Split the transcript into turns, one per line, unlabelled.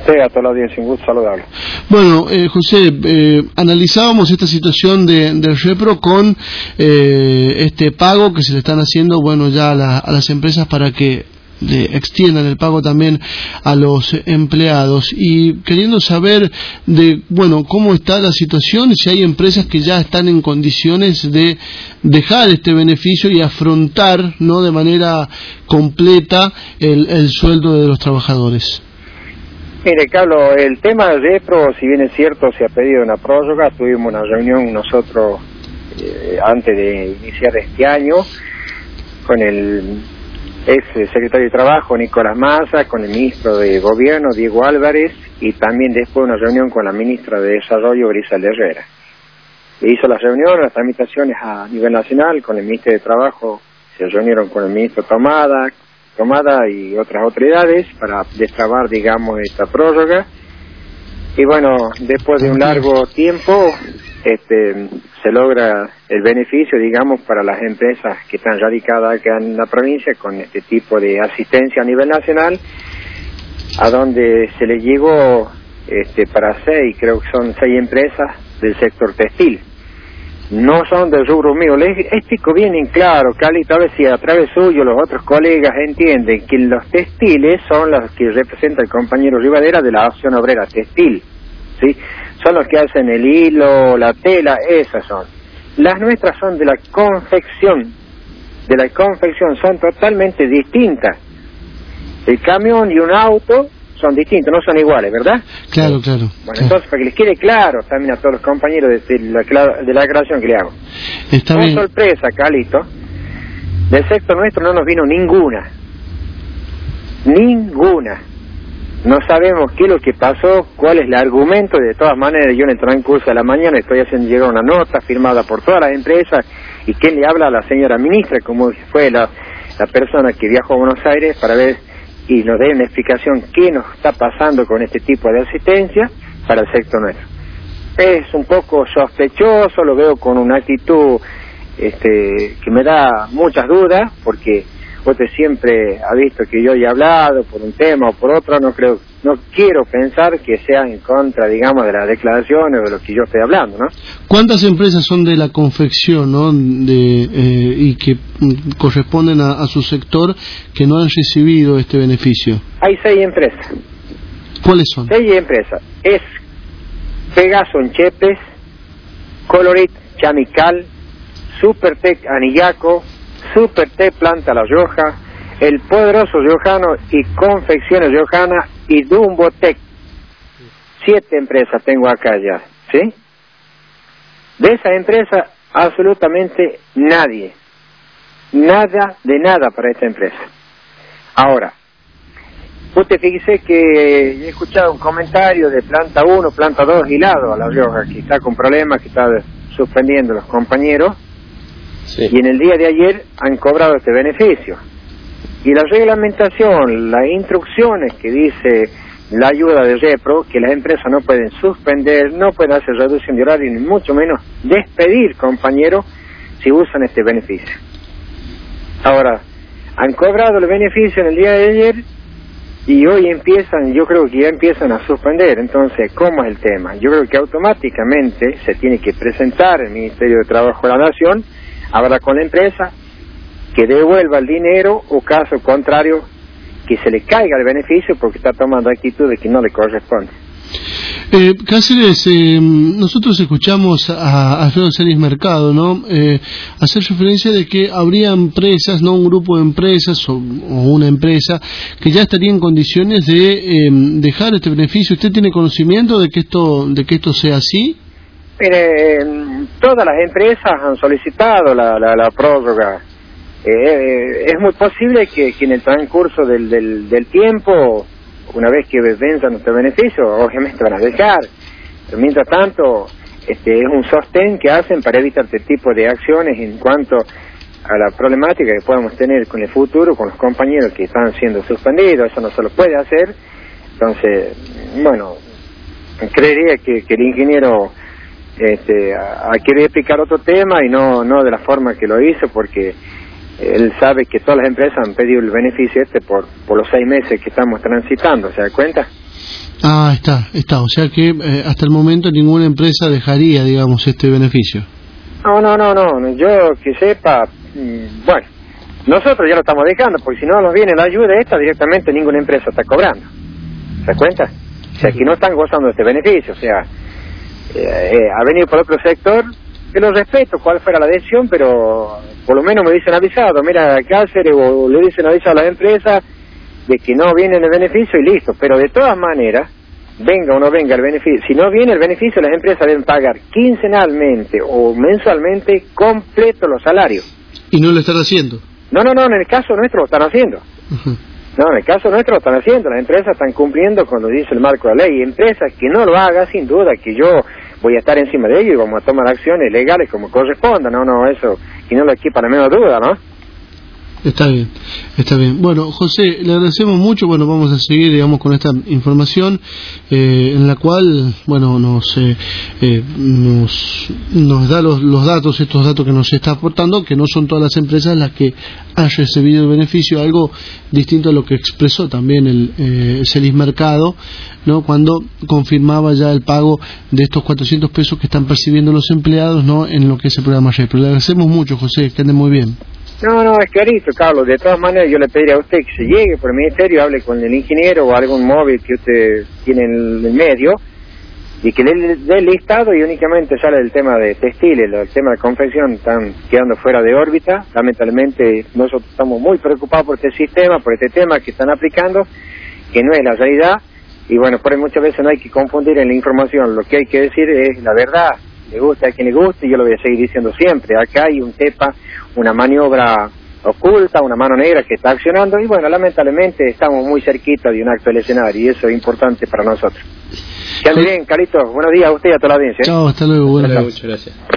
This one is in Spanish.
usted, a toda la audiencia, un gusto saludarlo.
Bueno, José, analizábamos esta situación del Repro con este pago que se le están haciendo, bueno, ya a las empresas para que le extiendan el pago también a los empleados, y queriendo saber cómo está la situación, si hay empresas que ya están en condiciones de dejar este beneficio y afrontar, ¿no?, de manera completa el sueldo de los trabajadores.
Mire, Carlos, el tema del Repro, si bien es cierto, se ha pedido una prórroga. Tuvimos una reunión nosotros antes de iniciar este año con el ex secretario de Trabajo, Nicolás Massa, con el ministro de Gobierno, Diego Álvarez, y también después una reunión con la ministra de Desarrollo, Griselda Herrera. Hizo las reuniones, las tramitaciones a nivel nacional. Con el ministro de Trabajo se reunieron con el ministro Tomada y otras autoridades para destrabar, digamos, esta prórroga. Y bueno, después de un largo tiempo se logra el beneficio, digamos, para las empresas que están radicadas acá en la provincia, con este tipo de asistencia a nivel nacional, a donde se le llegó para creo que son 6 empresas del sector textil. No son del rubro mío. Les explico bien en claro, Carlito, a ver si a través suyo los otros colegas entienden que los textiles son los que representa el compañero Rivadera de la Acción Obrera Textil, ¿sí? Son los que hacen el hilo, la tela, esas son. Las nuestras son de la confección, son totalmente distintas. El camión y un auto son distintos, no son iguales, ¿verdad?
Claro.
Bueno, entonces, para que les quede claro también a todos los compañeros de la aclaración que le hago.
Está bien.
Con sorpresa, Calito, del sector nuestro no nos vino ninguna. No sabemos qué es lo que pasó, cuál es el argumento. De todas maneras, yo en el transcurso de la mañana estoy haciendo llegar una nota firmada por todas las empresas, y quién le habla a la señora ministra, como fue la persona que viajó a Buenos Aires para ver y nos dé una explicación qué nos está pasando con este tipo de asistencia para el sector nuestro. Es un poco sospechoso, lo veo con una actitud que me da muchas dudas, porque usted siempre ha visto que yo he hablado por un tema o por otro. No quiero pensar que sea en contra, digamos, de las declaraciones o de lo que yo estoy hablando, ¿no?
¿Cuántas empresas son de la confección, ¿no?, y que corresponden a su sector, que no han recibido este beneficio?
Hay 6 empresas.
¿Cuáles son?
6 empresas. Es Pegaso en Chepes, Colorit Chamical, Supertec Anillaco, Supertec Planta La Rioja, El Poderoso Riojano y Confecciones Riojana y Dumbotec. 7 empresas tengo acá ya, ¿sí? De esas empresas, absolutamente nadie. Nada de nada para esta empresa. Ahora, usted fíjese que he escuchado un comentario de Planta 1, Planta 2 y Lado a La Rioja, que está con problemas, que está suspendiendo los compañeros. Sí. Y en el día de ayer han cobrado este beneficio. Y la reglamentación, las instrucciones que dice la ayuda de Repro, que las empresas no pueden suspender, no pueden hacer reducción de horario, ni mucho menos despedir compañeros si usan este beneficio. Ahora, han cobrado el beneficio en el día de ayer y hoy yo creo que ya empiezan a suspender. Entonces, ¿cómo es el tema? Yo creo que automáticamente se tiene que presentar el Ministerio de Trabajo de la Nación, hablar con la empresa, que devuelva el dinero, o caso contrario, que se le caiga el beneficio porque está tomando actitudes que no le corresponden.
Cáceres, nosotros escuchamos a Alfredo Celis Mercado, ¿no?, hacer referencia de que habría empresas, no un grupo de empresas o una empresa, que ya estaría en condiciones de dejar este beneficio. ¿Usted tiene conocimiento de que esto sea así?
Mire, todas las empresas han solicitado la prórroga. Es muy posible que en el transcurso del tiempo, una vez que venzan nuestro beneficio, obviamente van a dejar. Pero mientras tanto, es un sostén que hacen para evitar este tipo de acciones en cuanto a la problemática que podemos tener con el futuro, con los compañeros que están siendo suspendidos. Eso no se lo puede hacer. Entonces, bueno, creería que el ingeniero quiere explicar otro tema y no de la forma que lo hizo, porque él sabe que todas las empresas han pedido el beneficio por los 6 meses que estamos transitando, ¿se da cuenta?
Ah, está. O sea que hasta el momento ninguna empresa dejaría, digamos, este beneficio.
No. Yo que sepa, bueno, nosotros ya lo estamos dejando, porque si no nos viene la ayuda esta, directamente ninguna empresa está cobrando. ¿Se da cuenta? O sea, que no están gozando de este beneficio. O sea, ha venido por otro sector, que lo respeto, cuál fuera la decisión, pero por lo menos me dicen avisado, mira, Cáceres, o le dicen avisado a las empresas de que no viene el beneficio y listo. Pero de todas maneras, venga o no venga el beneficio, si no viene el beneficio, las empresas deben pagar quincenalmente o mensualmente completo los salarios.
¿Y no lo están haciendo?
No, en el caso nuestro lo están haciendo.
Uh-huh.
No, en el caso nuestro lo están haciendo, las empresas están cumpliendo con lo que dice el marco de la ley, y empresas que no lo hagan, sin duda que yo voy a estar encima de ellos y vamos a tomar acciones legales como corresponda, no, eso, y no lo equipa la menor duda, ¿no?
Está bien. Bueno, José, le agradecemos mucho. Bueno, vamos a seguir, digamos, con esta información en la cual, bueno, nos da los datos, estos datos que nos está aportando, que no son todas las empresas las que han recibido el beneficio, algo distinto a lo que expresó también el Celis Mercado, ¿no? Cuando confirmaba ya el pago de estos 400 pesos que están percibiendo los empleados, ¿no? En lo que es el programa REPRO. Le agradecemos mucho, José, que ande muy bien.
No, es clarito, Carlos. De todas maneras, yo le pediría a usted que se llegue por el ministerio, hable con el ingeniero o algún móvil que usted tiene en el medio y que le dé el listado, y únicamente sale el tema de textiles, el tema de confección están quedando fuera de órbita. Lamentablemente, nosotros estamos muy preocupados por este sistema, por este tema que están aplicando, que no es la realidad. Y bueno, por ahí muchas veces no hay que confundir en la información. Lo que hay que decir es la verdad. Le gusta a quien le guste, y yo lo voy a seguir diciendo siempre. Acá hay un TEPA, una maniobra oculta, una mano negra que está accionando, y bueno, lamentablemente estamos muy cerquita de un acto del escenario, y eso es importante para nosotros. Que ande bien, Carlitos. Buenos días a usted y a toda la audiencia.
Chao, hasta luego.
Muchas gracias.